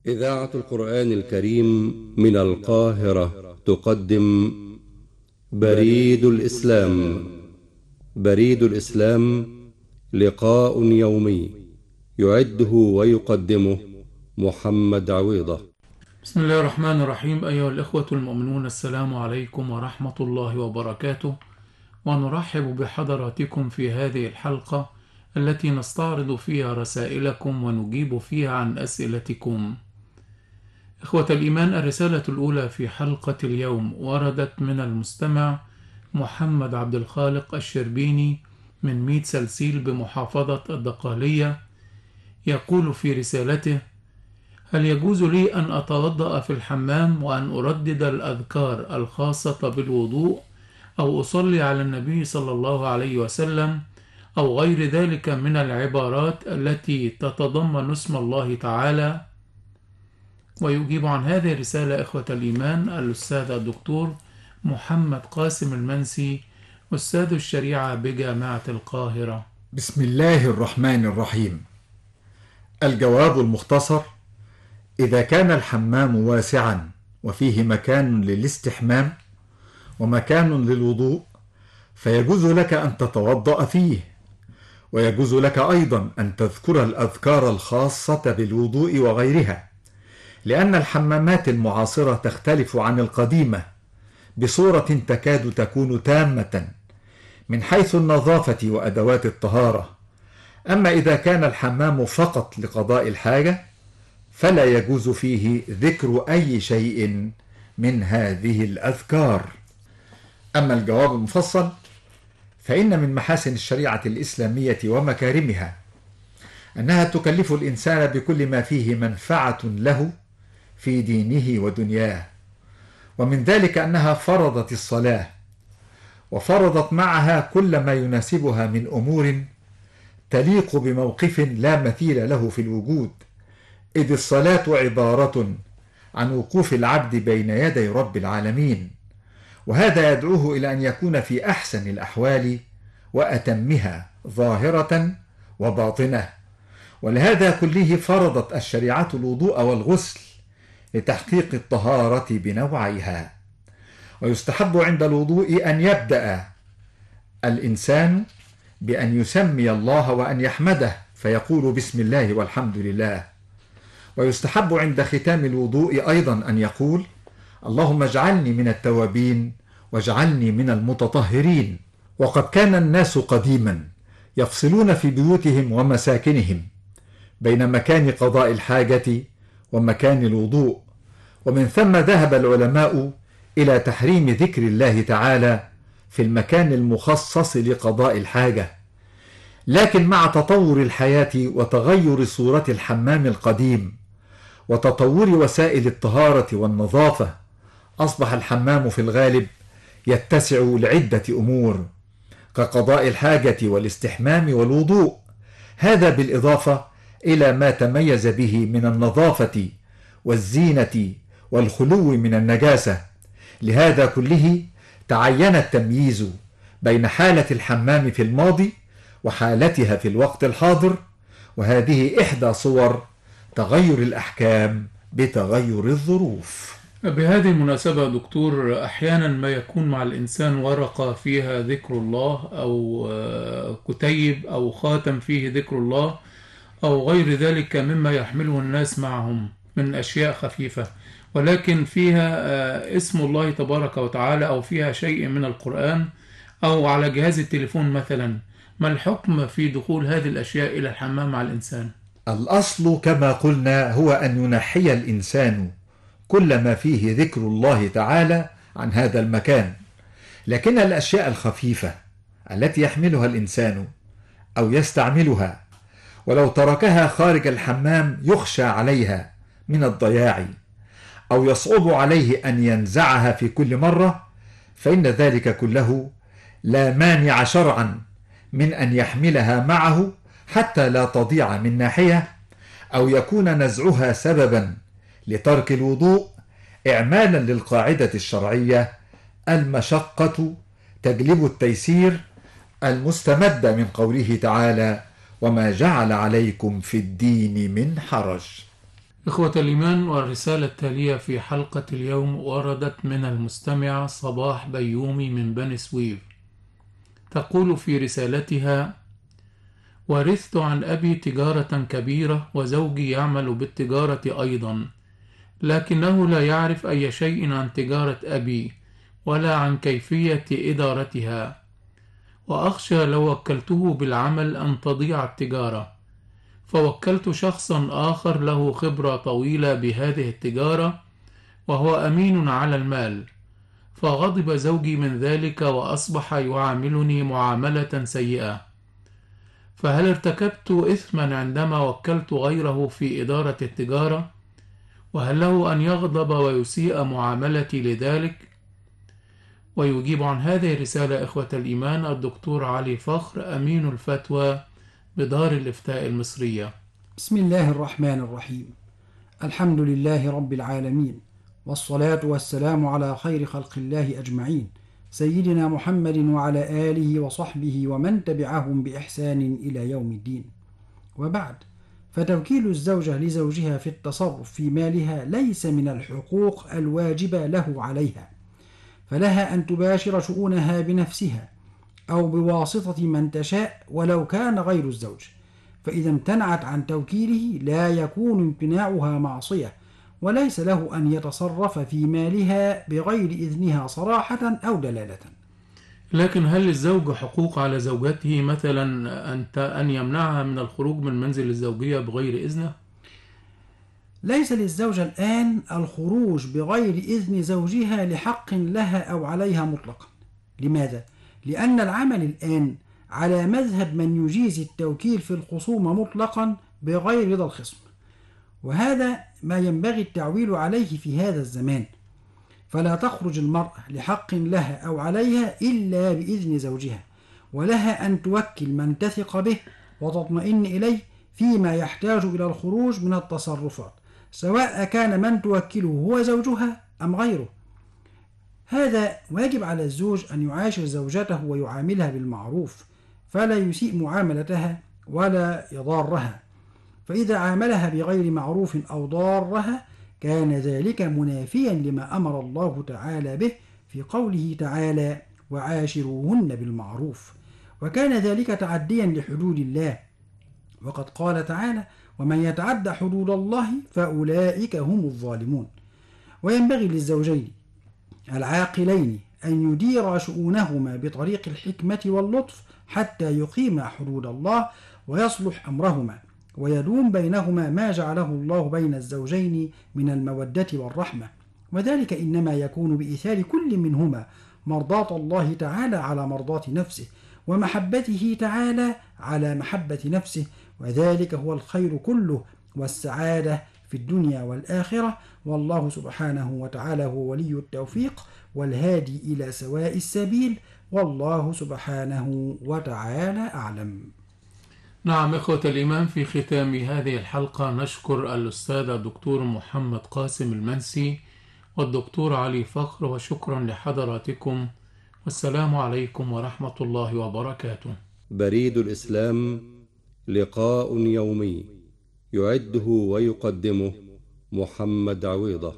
إذاعة القرآن الكريم من القاهرة تقدم بريد الإسلام. بريد الإسلام لقاء يومي يعده ويقدمه محمد عويضة. بسم الله الرحمن الرحيم. أيها الإخوة المؤمنون، السلام عليكم ورحمة الله وبركاته، ونرحب بحضراتكم في هذه الحلقة التي نستعرض فيها رسائلكم ونجيب فيها عن أسئلتكم. إخوة الإيمان، الرسالة الأولى في حلقة اليوم وردت من المستمع محمد عبد الخالق الشربيني من ميت سلسيل بمحافظة الدقهلية. يقول في رسالته: هل يجوز لي أن أتوضأ في الحمام وأن أردد الأذكار الخاصة بالوضوء أو أصلي على النبي صلى الله عليه وسلم أو غير ذلك من العبارات التي تتضمن اسم الله تعالى؟ ويجيب عن هذه الرسالة إخوة الإيمان الأستاذ الدكتور محمد قاسم المنسي، أستاذ الشريعة بجامعة القاهرة. بسم الله الرحمن الرحيم. الجواب المختصر: إذا كان الحمام واسعا وفيه مكان للاستحمام ومكان للوضوء فيجوز لك أن تتوضأ فيه، ويجوز لك أيضا أن تذكر الأذكار الخاصة بالوضوء وغيرها، لأن الحمامات المعاصرة تختلف عن القديمة بصورة تكاد تكون تامة من حيث النظافة وأدوات الطهارة. أما إذا كان الحمام فقط لقضاء الحاجة فلا يجوز فيه ذكر أي شيء من هذه الأذكار. أما الجواب المفصل فإن من محاسن الشريعة الإسلامية ومكارمها أنها تكلف الإنسان بكل ما فيه منفعة له في دينه ودنياه، ومن ذلك أنها فرضت الصلاة، وفرضت معها كل ما يناسبها من أمور تليق بموقف لا مثيل له في الوجود، إذ الصلاة عبارة عن وقوف العبد بين يدي رب العالمين، وهذا يدعوه إلى أن يكون في أحسن الأحوال وأتمها ظاهرة وباطنة. ولهذا كله فرضت الشريعة الوضوء والغسل لتحقيق الطهارة بنوعيها. ويستحب عند الوضوء أن يبدأ الإنسان بأن يسمي الله وأن يحمده فيقول بسم الله والحمد لله. ويستحب عند ختام الوضوء أيضا أن يقول اللهم اجعلني من التوابين واجعلني من المتطهرين. وقد كان الناس قديما يفصلون في بيوتهم ومساكنهم بين مكان قضاء الحاجة ومكان الوضوء، ومن ثم ذهب العلماء إلى تحريم ذكر الله تعالى في المكان المخصص لقضاء الحاجة. لكن مع تطور الحياة وتغير صورة الحمام القديم وتطور وسائل الطهارة والنظافة، أصبح الحمام في الغالب يتسع لعدة أمور كقضاء الحاجة والاستحمام والوضوء، هذا بالإضافة إلى ما تميز به من النظافة والزينة والخلو من النجاسة. لهذا كله تعين التمييز بين حالة الحمام في الماضي وحالتها في الوقت الحاضر، وهذه إحدى صور تغير الأحكام بتغير الظروف. بهذه المناسبة دكتور، أحيانا ما يكون مع الإنسان ورقة فيها ذكر الله أو كتيب أو خاتم فيه ذكر الله أو غير ذلك مما يحمله الناس معهم من أشياء خفيفة، ولكن فيها اسم الله تبارك وتعالى أو فيها شيء من القرآن أو على جهاز التليفون مثلا. ما الحكم في دخول هذه الأشياء إلى الحمام مع الإنسان؟ الأصل كما قلنا هو أن ينحي الإنسان كل ما فيه ذكر الله تعالى عن هذا المكان، لكن الأشياء الخفيفة التي يحملها الإنسان أو يستعملها ولو تركها خارج الحمام يخشى عليها من الضياع أو يصعب عليه أن ينزعها في كل مرة، فإن ذلك كله لا مانع شرعا من أن يحملها معه حتى لا تضيع من ناحية، أو يكون نزعها سببا لترك الوضوء إعمالا للقاعدة الشرعية المشقة تجلب التيسير المستمدة من قوله تعالى وما جعل عليكم في الدين من حرج. إخوة الإيمان، والرسالة التالية في حلقة اليوم وردت من المستمعة صباح بيومي من بني سويف. تقول في رسالتها: ورثت عن أبي تجارة كبيرة، وزوجي يعمل بالتجارة أيضا، لكنه لا يعرف أي شيء عن تجارة أبي ولا عن كيفية إدارتها، وأخشى لو وكلته بالعمل أن تضيع التجارة، فوكلت شخصا آخر له خبرة طويلة بهذه التجارة وهو أمين على المال، فغضب زوجي من ذلك وأصبح يعاملني معاملة سيئة. فهل ارتكبت إثما عندما وكلت غيره في إدارة التجارة؟ وهل له أن يغضب ويسيء معاملتي لذلك؟ ويجيب عن هذه الرسالة إخوة الإيمان الدكتور علي فخر، أمين الفتوى بدار الإفتاء المصرية. بسم الله الرحمن الرحيم. الحمد لله رب العالمين، والصلاة والسلام على خير خلق الله أجمعين، سيدنا محمد وعلى آله وصحبه ومن تبعهم بإحسان إلى يوم الدين. وبعد، فتوكيل الزوجة لزوجها في التصرف في مالها ليس من الحقوق الواجبة له عليها، فلها أن تباشر شؤونها بنفسها أو بواسطة من تشاء ولو كان غير الزوج، فإذا امتنعت عن توكيله لا يكون امتناعها معصية، وليس له أن يتصرف في مالها بغير إذنها صراحة أو دلالة. لكن هل للزوج حقوق على زوجته، مثلا أن يمنعها من الخروج من منزل الزوجية بغير إذنه؟ ليس للزوجة الآن الخروج بغير إذن زوجها لحق لها أو عليها مطلقا. لماذا؟ لأن العمل الآن على مذهب من يجيز التوكيل في الخصومة مطلقا بغير رضا الخصم، وهذا ما ينبغي التعويل عليه في هذا الزمان، فلا تخرج المرأة لحق لها أو عليها إلا بإذن زوجها، ولها أن توكل من تثق به وتطمئن إليه فيما يحتاج إلى الخروج من التصرفات، سواء كان من توكله هو زوجها أم غيره. هذا واجب على الزوج أن يعاشر زوجته ويعاملها بالمعروف، فلا يسيء معاملتها ولا يضارها، فإذا عاملها بغير معروف أو ضارها كان ذلك منافيا لما أمر الله تعالى به في قوله تعالى: وعاشروهن بالمعروف، وكان ذلك تعديا لحدود الله، وقد قال تعالى: ومن يتعد حدود الله فأولئك هم الظالمون. وينبغي للزوجين العاقلين أن يديرا شؤونهما بطريق الحكمة واللطف حتى يقيما حدود الله ويصلح أمرهما، ويدوم بينهما ما جعله الله بين الزوجين من المودة والرحمة، وذلك إنما يكون بإيثار كل منهما مرضاة الله تعالى على مرضاة نفسه، ومحبته تعالى على محبة نفسه، وذلك هو الخير كله والسعادة في الدنيا والآخرة، والله سبحانه وتعالى هو ولي التوفيق والهادي إلى سواء السبيل، والله سبحانه وتعالى أعلم. نعم إخوة الإيمان، في ختام هذه الحلقة نشكر الأستاذ الدكتور محمد قاسم المنسي والدكتور علي فخر، وشكرا لحضراتكم، والسلام عليكم ورحمة الله وبركاته. بريد الإسلام، لقاء يومي يعده ويقدمه محمد عويضة.